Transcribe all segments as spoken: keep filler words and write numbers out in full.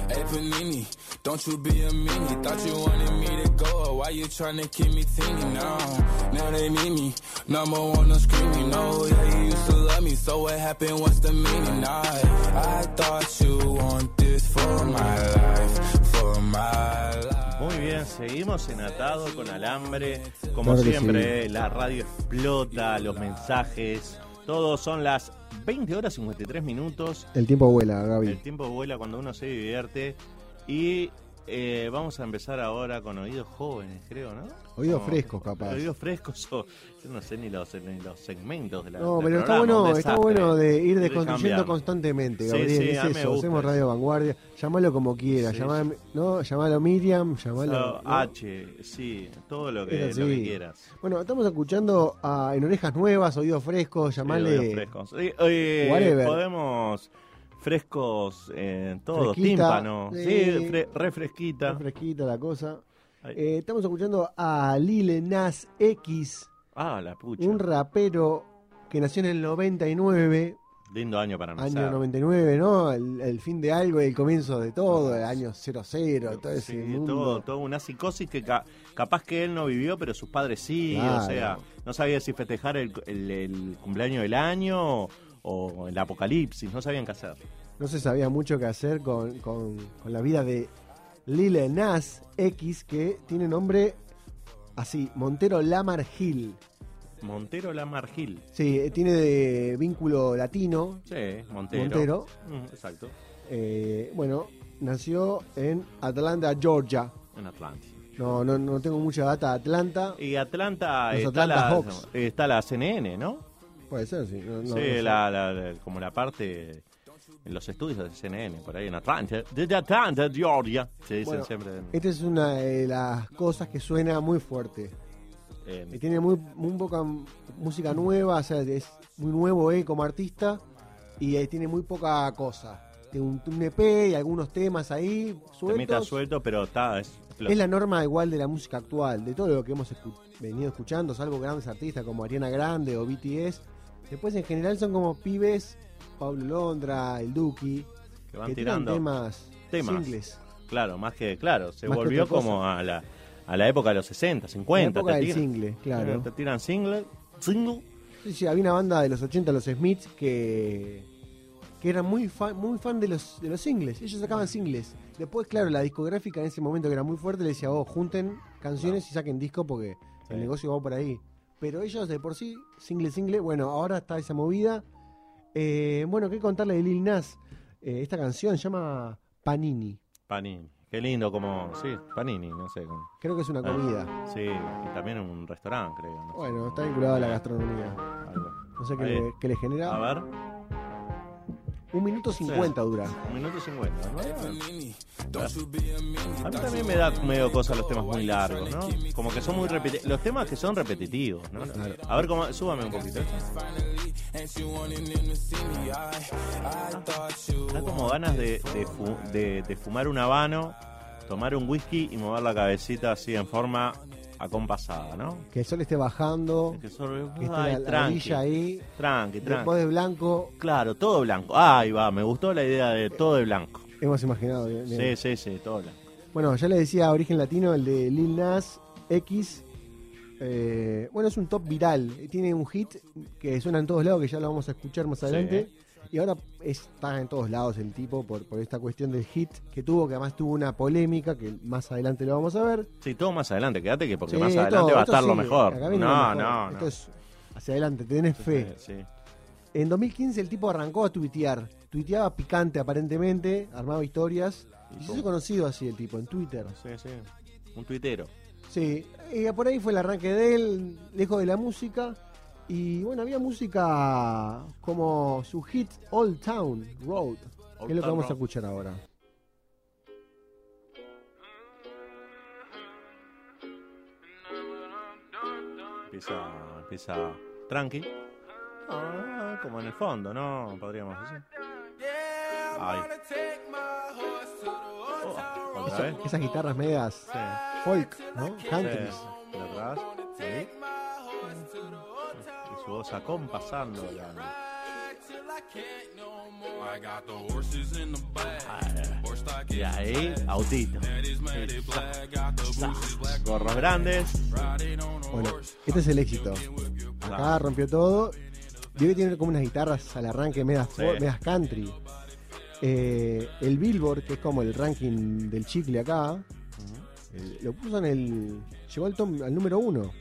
Hey Panini, don't you be a meanie. Thought you wanted me to go, why you trying to keep me teeny now? Now they need me, number one no screaming. No, yeah, you used to love me, so what happened, what's the meaning? I, I thought you want this for my life, for my life. Muy bien, seguimos en Atado con Alambre. Como claro siempre, sí. La radio explota, los mensajes. Todos son las veinte horas cincuenta y tres minutos. El tiempo vuela, Gaby. El tiempo vuela cuando uno se divierte. Y eh, vamos a empezar ahora con oídos jóvenes, creo, ¿no? Oídos Como, frescos, capaz. Oídos frescos, o, yo no sé ni los, ni los segmentos de la No, del pero está programa, bueno, está bueno de ir desconstruyendo de constantemente, sí, Gabriel. sí, es eso, hacemos Radio Vanguardia. Llámalo como quieras, sí, llamalo, no, llamalo Miriam, llamalo so, ¿no? H, sí, todo lo que, sí. lo que quieras. Bueno, estamos escuchando a En Orejas Nuevas, Oídos Frescos, llamale. Sí, oídos frescos. Sí, oye, podemos frescos en eh, todo, tímpano. Sí, sí fre, refresquita. Refresquita la cosa. Eh, estamos escuchando a Lil Nas X. Ah, la pucha. Un rapero que nació en el noventa y nueve. Lindo año para nacer. Año noventa y nueve, ¿no? El, el fin de algo y el comienzo de todo, el año cero cero, todo ese sí, mundo. Todo, todo una psicosis que ca- capaz que él no vivió, pero sus padres sí. Claro. O sea, no sabía si festejar el, el, el cumpleaños del año o, o el apocalipsis, no sabían qué hacer. No se sabía mucho qué hacer con, con, con la vida de Lil Nas X, que tiene nombre así, Montero Lamar Hill. Montero Lamar Hill. Sí, tiene de vínculo latino. Sí, Montero. Montero. Mm, exacto. Eh, bueno, nació en Atlanta, Georgia. En Atlanta. No, no, no tengo mucha data de Atlanta. Y Atlanta Los está, Atlanta la, Hawks. está la C N N, ¿no? Puede ser, sí. No, no, sí, no sé. la, la, la, como la parte... En los estudios de C N N, por ahí en Atlanta, desde Atlanta, Georgia, se dicen bueno, siempre. Esta es una de las cosas que suena muy fuerte. Eh, y tiene muy, muy poca música nueva, o sea, es muy nuevo eh, como artista, y eh, tiene muy poca cosa. Tiene un, un E P y algunos temas ahí sueltos. Temita suelto, pero está... Es, es la norma igual de la música actual, de todo lo que hemos escu- venido escuchando, salvo grandes artistas como Ariana Grande o B T S. Después en general son como pibes... Pablo Londra, el Duki, que van que tirando temas, temas singles. Claro, más que, claro, se más volvió como a la, a la época de los sesenta, cincuenta. La época te del tiran, single, claro. Te tiran single, single. Sí, sí, había una banda de los ochenta, los Smiths, que, que eran muy fan, muy fan de los, de los singles. Ellos sacaban singles. Después, claro, la discográfica en ese momento que era muy fuerte le decía, oh, junten canciones no. y saquen disco porque sí. el negocio va por ahí. Pero ellos de por sí, single, single, bueno, ahora está esa movida. Eh, bueno, ¿qué contarle de Lil Nas? Eh, esta canción se llama Panini. Panini, qué lindo como, sí, Panini, no sé. Como, creo que es una comida. Ah, sí, y también un restaurante, creo. No bueno, sé. está vinculado a la gastronomía. Algo. No sé qué le, qué le genera. A ver. Un minuto cincuenta sí. dura. Un minuto cincuenta, ¿no? A mí también me da medio cosa los temas muy largos, ¿no? Como que son muy repetitivos. Los temas que son repetitivos, ¿no? Claro. A ver, cómo, súbame un poquito. Da como ganas de, de, fu, de, de fumar un habano, tomar un whisky y mover la cabecita así en forma acompasada, ¿no? Que el sol esté bajando, que, el sol, que esté ay, la, tranqui, la ahí, tranqui, tranqui. Después de blanco. Claro, todo blanco. Ahí va, me gustó la idea de todo de blanco. Hemos imaginado bien. bien. Sí, sí, sí, todo blanco. Bueno, ya le decía origen latino, el de Lil Nas X. Eh, bueno, es un top viral. Tiene un hit que suena en todos lados, que ya lo vamos a escuchar más adelante. Sí. Y ahora está en todos lados el tipo por, por esta cuestión del hit que tuvo, que además tuvo una polémica, que más adelante lo vamos a ver. Sí, todo más adelante, quédate que porque sí, más adelante esto, va a estar sí, lo mejor. No, lo mejor. no, Esto no. es hacia adelante, tenés fe. Sí, sí. En dos mil quince el tipo arrancó a tuitear. Tuiteaba picante aparentemente, armaba historias. Y se hizo conocido así el tipo, en Twitter. Sí, sí. Un tuitero. Sí, y por ahí fue el arranque de él, lejos de la música. Y bueno, había música como su hit Old Town Road, Old que es lo que vamos Road. a escuchar ahora. Empieza, empieza tranqui. Ah, como en el fondo, ¿no? Podríamos decir. Ay. Oh, Eso, esas guitarras medias sí. folk, ¿no? Country. Sí. Por atrás. Sí. Y su voz acompasando la... Y ahí, autito. Gorros grandes. Bueno, este es el éxito. Acá rompió todo. Vio que tiene como unas guitarras al arranque medias, Sí. medias country. Eh, el Billboard, que es como el ranking del chicle acá, eh, lo puso en el... Llegó al, tom- al número uno.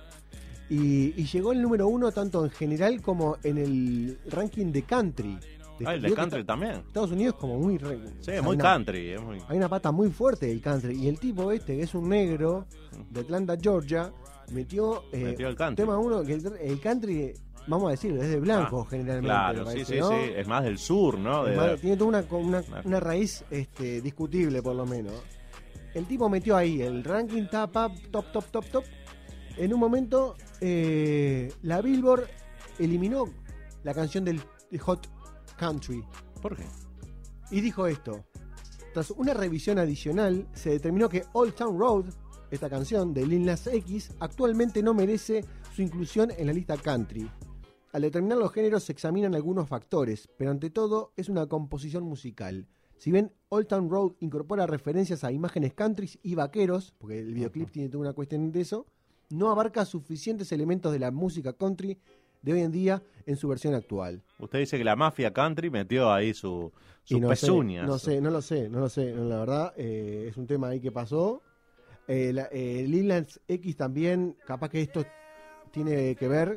Y, y llegó el número uno tanto en general como en el ranking de country. Ah, el de Vio que country está- también. Estados Unidos como muy... re- Sí, o sea, muy una- country. Es muy... Hay una pata muy fuerte del country. Y el tipo este, que es un negro de Atlanta, Georgia, metió, eh, Metió el country. tema uno, que el, el country, vamos a decir, es de blanco Ah, generalmente. Claro, me parece, sí, sí, ¿no? sí. Es más del sur, ¿no? De- Es más, tiene toda una, una, Claro. una raíz este, discutible, por lo menos. El tipo metió ahí el ranking top, up, top, top, top, top. En un momento, eh, la Billboard eliminó la canción del Hot Country. ¿Por qué? Y dijo esto: tras una revisión adicional, se determinó que Old Town Road, esta canción de Lil Nas X, actualmente no merece su inclusión en la lista country. Al determinar los géneros se examinan algunos factores, pero ante todo es una composición musical. Si bien Old Town Road incorpora referencias a imágenes country y vaqueros, porque el videoclip tiene toda una cuestión de eso, no abarca suficientes elementos de la música country de hoy en día en su versión actual. Usted dice que la mafia country metió ahí su, sus Y no pezuñas. Sé, no sé, no lo sé, no lo sé. No, la verdad, eh, es un tema ahí que pasó. Eh, la- eh, Lil Nas X también, capaz que esto tiene que ver.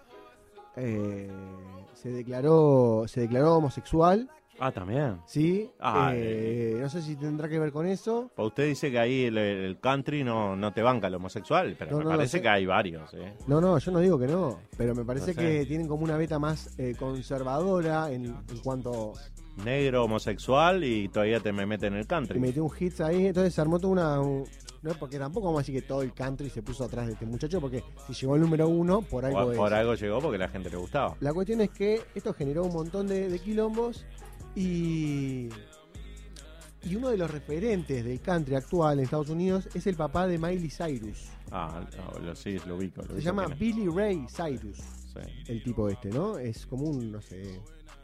eh, se declaró, se declaró homosexual, Ah, también. ¿sí? Ah, Eh, no sé si tendrá que ver con eso. Pues usted dice que ahí el, el country no, no te banca lo homosexual, pero No, me no lo parece sé. que hay varios. ¿eh? No, no, yo no digo que no, pero me parece No sé. que tienen como una beta más eh, conservadora en, en cuanto... Negro, homosexual y todavía te me meten en el Y country. metió un hits ahí, entonces se armó toda una... un- no, porque tampoco vamos a decir que todo el country se puso atrás de este muchacho, porque si llegó al número uno, por algo Por, es. por algo llegó porque la gente le gustaba. La cuestión es que esto generó un montón de, de quilombos y... Y uno de los referentes del country actual en Estados Unidos es el papá de Miley Cyrus. Ah, no, lo, sí, lo ubico. Lo Se ubico llama quién es. Billy Ray Cyrus, Sí. el tipo este, ¿no? Es como un, no sé...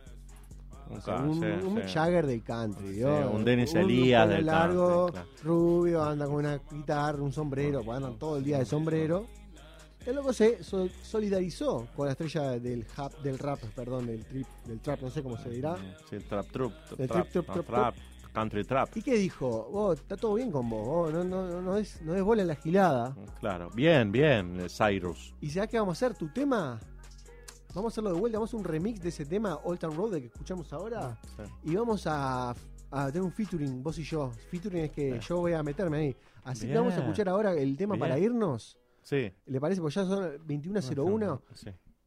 Un, o sea, ca- un, sí, un Mick sí. Jagger del country, ¿no? Sí, un Dennis Un Elías pelo del largo, country, claro. rubio, anda con una guitarra, un sombrero, pues andan todo el día de sombrero. El loco se sol- solidarizó con la estrella del rap, del rap, perdón, del trip, del trap, no sé cómo se dirá. Sí, el trap, trup, El trap, trip, trap, no, trap, trap, country trap. ¿Y qué dijo? Vos, está todo bien con vos, vos no, no, no, no es, no es bola en la gilada. Claro, bien, bien, eh, Cyrus. ¿Y sabés qué vamos a hacer? ¿Tu tema? Vamos a hacerlo de vuelta, vamos a hacer un remix de ese tema, Old Town Road, de que escuchamos ahora. Sí. Y vamos a, a tener un featuring, vos y yo. Featuring es que Sí. yo voy a meterme ahí. Así que Bien. vamos a escuchar ahora el tema Bien. para irnos. Sí. ¿Le parece? Pues ya son veintiuno cero uno. Sí.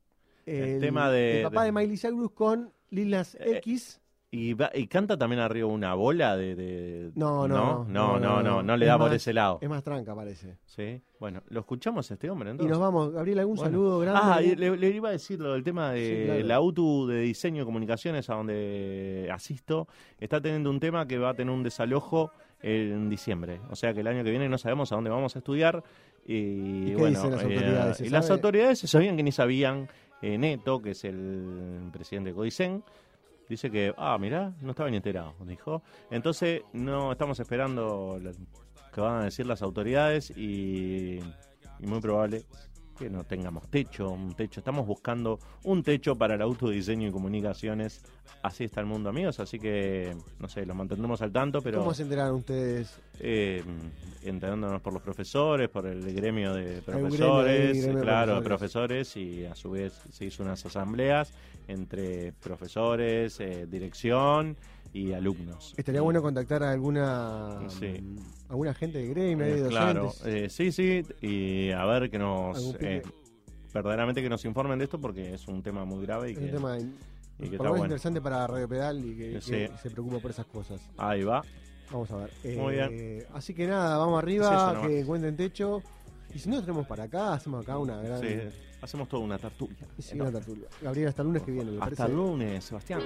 El, tema de- el papá de, de- Miley Cyrus con Lil Nas Eh, X. Y, va- y canta también arriba una bola de... de- No, no, no, no, no, no, no le Es da por más- ese lado. Es más tranca, parece. Sí, bueno, lo escuchamos a este hombre Y entonces. nos vamos. Gabriel, algún Bueno. saludo grande. Ah, y le, le iba a decir lo del tema de Sí, claro. la U T U de Diseño y Comunicaciones, a donde asisto, está teniendo un tema que va a tener un desalojo en diciembre. O sea que el año que viene no sabemos a dónde vamos a estudiar. Y, ¿Y qué bueno, dicen las eh, autoridades? ¿Se y las sabe? autoridades se sabían que ni sabían. Eh, Neto, que es el presidente de Codicen, dice que, ah, mirá, no estaba ni enterado, dijo. Entonces, no estamos esperando lo que van a decir las autoridades y, y muy probable que no tengamos techo, un techo. Estamos buscando un techo para el autodiseño y comunicaciones. Así está el mundo, amigos. Así que, no sé, los mantendremos al tanto, pero ¿Cómo se enteraron ustedes? eh, enterándonos por los profesores, por el gremio de gremio ahí, profesores, gremio de claro, de profesores. profesores, y a su vez se hizo unas asambleas entre profesores, eh, dirección y alumnos. Estaría Y- bueno contactar a alguna Sí. mm, alguna gente de gremio, eh, de claro, docentes. eh, sí, sí, y a ver que nos, Algún pibe. eh, verdaderamente que nos informen de esto porque es un tema muy grave y Es que un tema in- y que por está lo menos bueno. interesante para Radio Pedal y que, Sí. que se preocupa por esas cosas. Ahí va. Vamos a ver. Muy Eh, Así que nada, vamos Sí, arriba, eso nomás. que encuentren techo. Y si no, tenemos para acá, hacemos acá una gran. Sí, hacemos toda una tertulia. Sí, una tertulia. Gabriel, hasta el lunes que viene. ¿le Hasta parece? el lunes, Sebastián.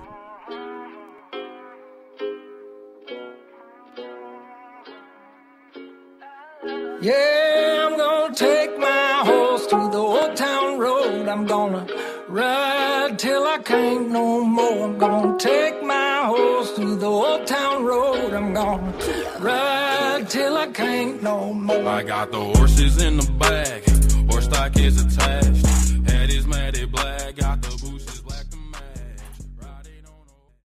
Yeah, I'm gonna take my horse to the old town road. I'm gonna ride till I can't no more. I'm gonna take my horse to the old town road. I'm I'm gonna ride till I can't no more. I got the horses in the back, horse stock is attached. Head is matted black, got the bushes.